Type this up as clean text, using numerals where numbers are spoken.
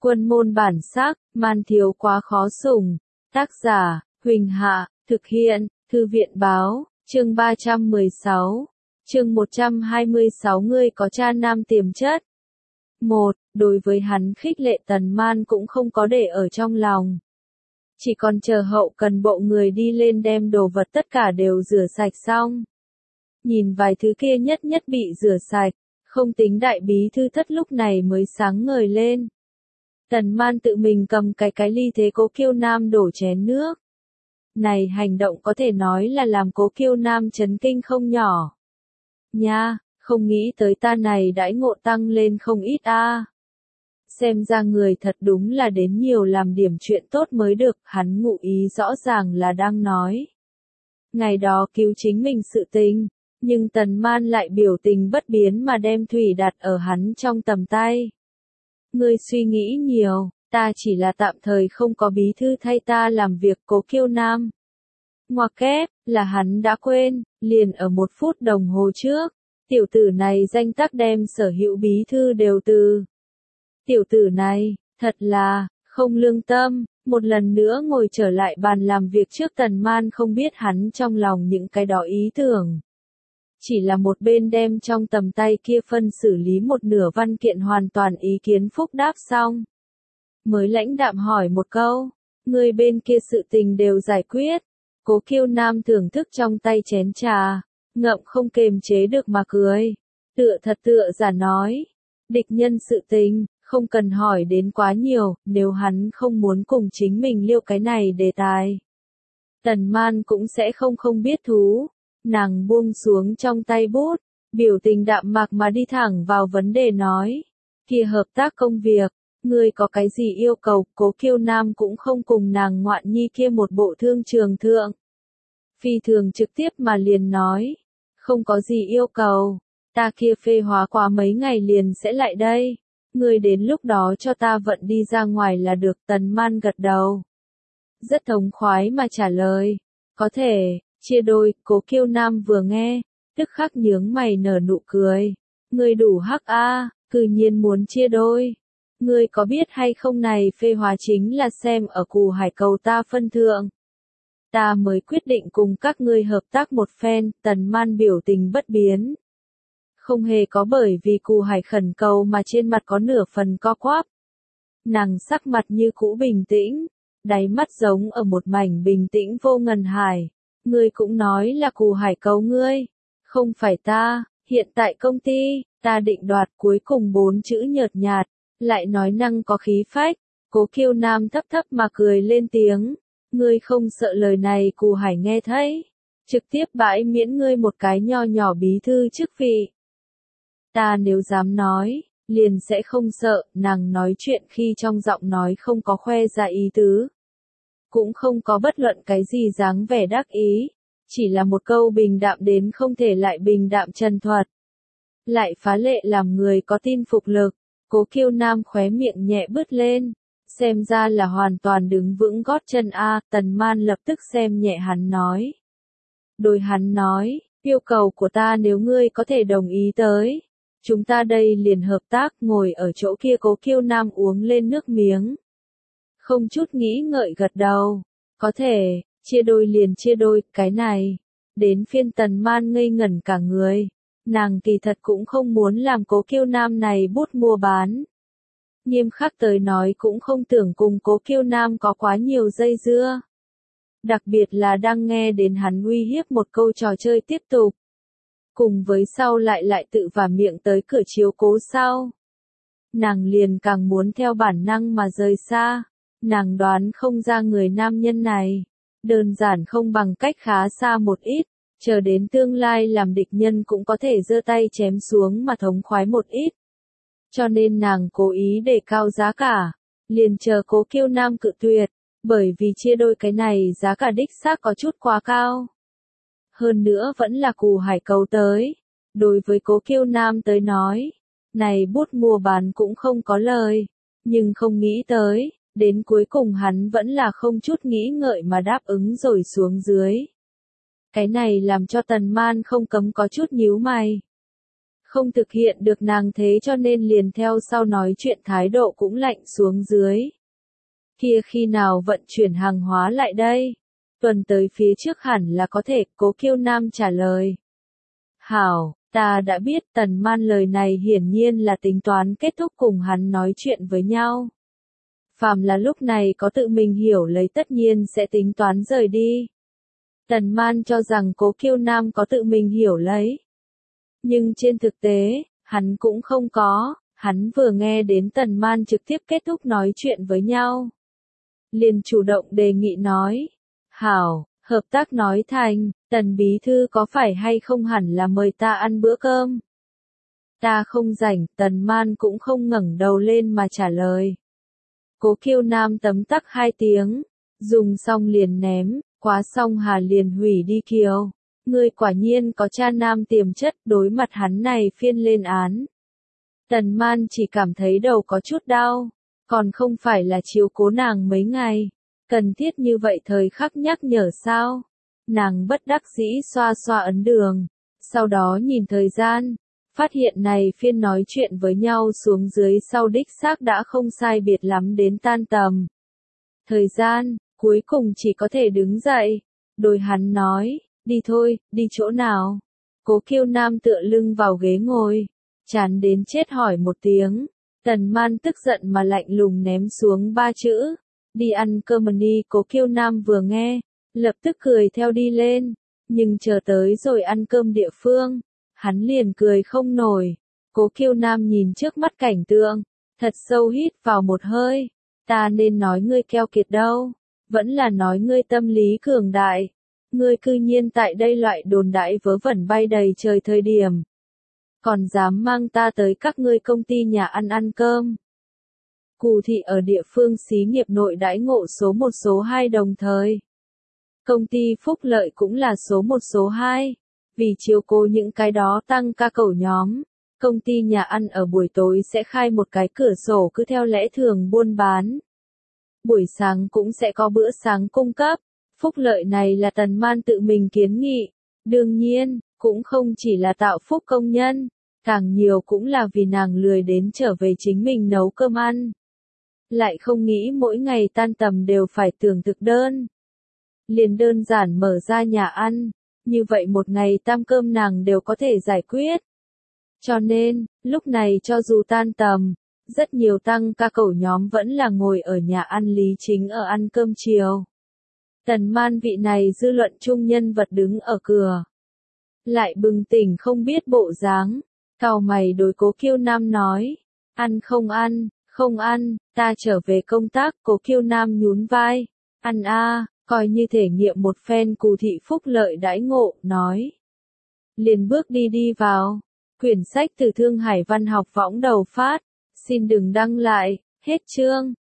Quân môn bản sắc, man thiếu quá khó sủng. Tác giả, Huỳnh Hạ, thực hiện, Thư viện báo, chương 316, chương 126 ngươi có cha nam tiềm chất. 1. Đối với hắn khích lệ Tần Man cũng không có để ở trong lòng. Chỉ còn chờ hậu cần bộ người đi lên đem đồ vật tất cả đều rửa sạch xong. Nhìn vài thứ kia nhất nhất bị rửa sạch, không tính đại bí thư thất lúc này mới sáng ngời lên. Tần Man tự mình cầm cái ly thế Cố Kiêu Nam đổ chén nước. Này hành động có thể nói là làm Cố Kiêu Nam chấn kinh không nhỏ. Nha, không nghĩ tới ta này đãi ngộ tăng lên không ít a. Xem ra người thật đúng là đến nhiều làm điểm chuyện tốt mới được, hắn ngụ ý rõ ràng là đang nói. Ngày đó cứu chính mình sự tình, nhưng Tần Man lại biểu tình bất biến mà đem thủy đặt ở hắn trong tầm tay. Ngươi suy nghĩ nhiều, ta chỉ là tạm thời không có bí thư thay ta làm việc. Cố Kiêu Nam. Ngoặc kép, là hắn đã quên, liền ở 1 phút đồng hồ trước, tiểu tử này danh tắc đem sở hữu bí thư đều từ. Tiểu tử này, thật là, không lương tâm, một lần nữa ngồi trở lại bàn làm việc trước. Tần Man không biết hắn trong lòng những cái đó ý tưởng. Chỉ là một bên đem trong tầm tay kia phân xử lý một nửa văn kiện hoàn toàn ý kiến phúc đáp xong. Mới lãnh đạm hỏi một câu, người bên kia sự tình đều giải quyết. Cố Kiêu Nam thưởng thức trong tay chén trà, ngậm không kềm chế được mà cười. Tựa thật tựa giả nói, địch nhân sự tình, không cần hỏi đến quá nhiều, nếu hắn không muốn cùng chính mình liêu cái này đề tài. Tần Man cũng sẽ không biết thú. Nàng buông xuống trong tay bút, biểu tình đạm mạc mà đi thẳng vào vấn đề nói. Kia hợp tác công việc, ngươi có cái gì yêu cầu? Cố Kiêu Nam cũng không cùng nàng ngoạn nhi kia một bộ thương trường thượng. Phi thường trực tiếp mà liền nói. Không có gì yêu cầu, ta kia phê hóa quá mấy ngày liền sẽ lại đây. Ngươi đến lúc đó cho ta vận đi ra ngoài là được. Tần Man gật đầu. Rất thống khoái mà trả lời. Có thể. Chia đôi. Cố Kiêu Nam vừa nghe, tức khắc nhướng mày nở nụ cười. Ngươi đủ hắc a, cư nhiên muốn chia đôi. Ngươi có biết hay không này phê hóa chính là xem ở Cù Hải cầu ta phân thượng. Ta mới quyết định cùng các ngươi hợp tác một phen. Tần Man biểu tình bất biến. Không hề có bởi vì Cù Hải khẩn cầu mà trên mặt có nửa phần co quắp. Nàng sắc mặt như cũ bình tĩnh, đáy mắt giống ở một mảnh bình tĩnh vô ngần hải. Ngươi cũng nói là Cù Hải cầu ngươi, không phải ta. Hiện tại công ty, ta định đoạt. Cuối cùng 4 chữ nhợt nhạt, lại nói năng có khí phách. Cố Kiêu Nam thấp thấp mà cười lên tiếng. Ngươi không sợ lời này Cù Hải nghe thấy, trực tiếp bãi miễn ngươi một cái nho nhỏ bí thư chức vị. Ta nếu dám nói, liền sẽ không sợ. Nàng nói chuyện khi trong giọng nói không có khoe ra ý tứ, cũng không có bất luận cái gì dáng vẻ đắc ý, chỉ là một câu bình đạm đến không thể lại bình đạm trần thuật. Lại phá lệ làm người có tin phục lực. Cố Kiêu Nam khóe miệng nhẹ bứt lên, xem ra là hoàn toàn đứng vững gót chân a. Tần Man lập tức xem nhẹ hắn nói. Đối hắn nói, yêu cầu của ta nếu ngươi có thể đồng ý tới, chúng ta đây liền hợp tác. Ngồi ở chỗ kia Cố Kiêu Nam uống lên nước miếng, không chút nghĩ ngợi gật đầu. Có thể, chia đôi liền chia đôi. Cái này, đến phiên Tần Man ngây ngẩn cả người. Nàng kỳ thật cũng không muốn làm Cố Kiêu Nam này bút mua bán. Nghiêm khắc tới nói cũng không tưởng cùng Cố Kiêu Nam có quá nhiều dây dưa. Đặc biệt là đang nghe đến hắn uy hiếp một câu trò chơi tiếp tục. Cùng với sau lại tự vả miệng tới cửa chiếu cố sau. Nàng liền càng muốn theo bản năng mà rời xa. Nàng đoán không ra người nam nhân này, đơn giản không bằng cách khá xa một ít, chờ đến tương lai làm địch nhân cũng có thể giơ tay chém xuống mà thống khoái một ít. Cho nên nàng cố ý đề cao giá cả, liền chờ Cố Kiêu Nam cự tuyệt, bởi vì chia đôi cái này giá cả đích xác có chút quá cao. Hơn nữa vẫn là Cù Hải cầu tới, đối với Cố Kiêu Nam tới nói, này bút mua bán cũng không có lời, nhưng không nghĩ tới. Đến cuối cùng hắn vẫn là không chút nghĩ ngợi mà đáp ứng rồi xuống dưới. Cái này làm cho Tần Man không cấm có chút nhíu mày. không thực hiện được nàng thế cho nên liền theo sau nói chuyện thái độ cũng lạnh xuống dưới. Kia khi nào vận chuyển hàng hóa lại đây? Tuần tới phía trước hẳn là có thể, Cố Kiêu Nam trả lời. Hảo, ta đã biết. Tần Man lời này hiển nhiên là tính toán kết thúc cùng hắn nói chuyện với nhau. Phàm là lúc này có tự mình hiểu lấy tất nhiên sẽ tính toán rời đi. Tần Man cho rằng Cố Kiêu Nam có tự mình hiểu lấy. Nhưng trên thực tế, hắn cũng không có, hắn vừa nghe đến Tần Man trực tiếp kết thúc nói chuyện với nhau. Liền chủ động đề nghị nói, hảo, hợp tác nói thành, Tần bí thư có phải hay không hẳn là mời ta ăn bữa cơm. Ta không rảnh, Tần Man cũng không ngẩng đầu lên mà trả lời. Cố Kiêu Nam tấm tắc 2 tiếng, dùng xong liền ném, quá xong hà liền hủy đi Kiều. Ngươi quả nhiên có cha nam tiềm chất, đối mặt hắn này phiên lên án. Tần Man chỉ cảm thấy đầu có chút đau, còn không phải là chiếu cố nàng mấy ngày. Cần thiết như vậy thời khắc nhắc nhở sao? Nàng bất đắc dĩ xoa xoa ấn đường, sau đó nhìn thời gian, phát hiện này phiên nói chuyện với nhau xuống dưới sau đích xác đã không sai biệt lắm đến tan tầm. Thời gian, cuối cùng chỉ có thể đứng dậy, đối hắn nói, đi thôi, đi chỗ nào? Cố Kiêu Nam tựa lưng vào ghế ngồi, chán đến chết hỏi một tiếng. Tần Man tức giận mà lạnh lùng ném xuống 3 chữ, đi ăn cơm đi. Cố Kiêu Nam vừa nghe, lập tức cười theo đi lên, nhưng chờ tới rồi ăn cơm địa phương, hắn liền cười không nổi. Cố Kiêu Nam nhìn trước mắt cảnh tượng, thật sâu hít vào một hơi, ta nên nói ngươi keo kiệt đâu, vẫn là nói ngươi tâm lý cường đại. Ngươi cư nhiên tại đây loại đồn đại vớ vẩn bay đầy trời thời điểm, còn dám mang ta tới các ngươi công ty nhà ăn cơm. Cù thị ở địa phương xí nghiệp nội đãi ngộ số 1 số 2 đồng thời. Công ty phúc lợi cũng là số 1 số 2. Vì chiếu cố những cái đó tăng ca cẩu nhóm, công ty nhà ăn ở buổi tối sẽ khai một cái cửa sổ cứ theo lẽ thường buôn bán. Buổi sáng cũng sẽ có bữa sáng cung cấp. Phúc lợi này là Tần Man tự mình kiến nghị. Đương nhiên, cũng không chỉ là tạo phúc công nhân, càng nhiều cũng là vì nàng lười đến trở về chính mình nấu cơm ăn. Lại không nghĩ mỗi ngày tan tầm đều phải tưởng thực đơn. Liền đơn giản mở ra nhà ăn, như vậy một ngày tam cơm nàng đều có thể giải quyết. Cho nên, lúc này cho dù tan tầm, rất nhiều tăng ca cẩu nhóm vẫn là ngồi ở nhà ăn Lý Chính ở ăn cơm chiều. Tần Man vị này dư luận trung nhân vật đứng ở cửa, lại bừng tỉnh không biết bộ dáng, cau mày đối Cố Kiêu Nam nói, ăn, không ăn, ta trở về công tác. Cố Kiêu Nam nhún vai, ăn a, coi như thể nghiệm một phen Cù thị phúc lợi đãi ngộ, nói. Liền bước đi vào, quyển sách từ Thương Hải Văn học võng đầu phát, xin đừng đăng lại, hết chương.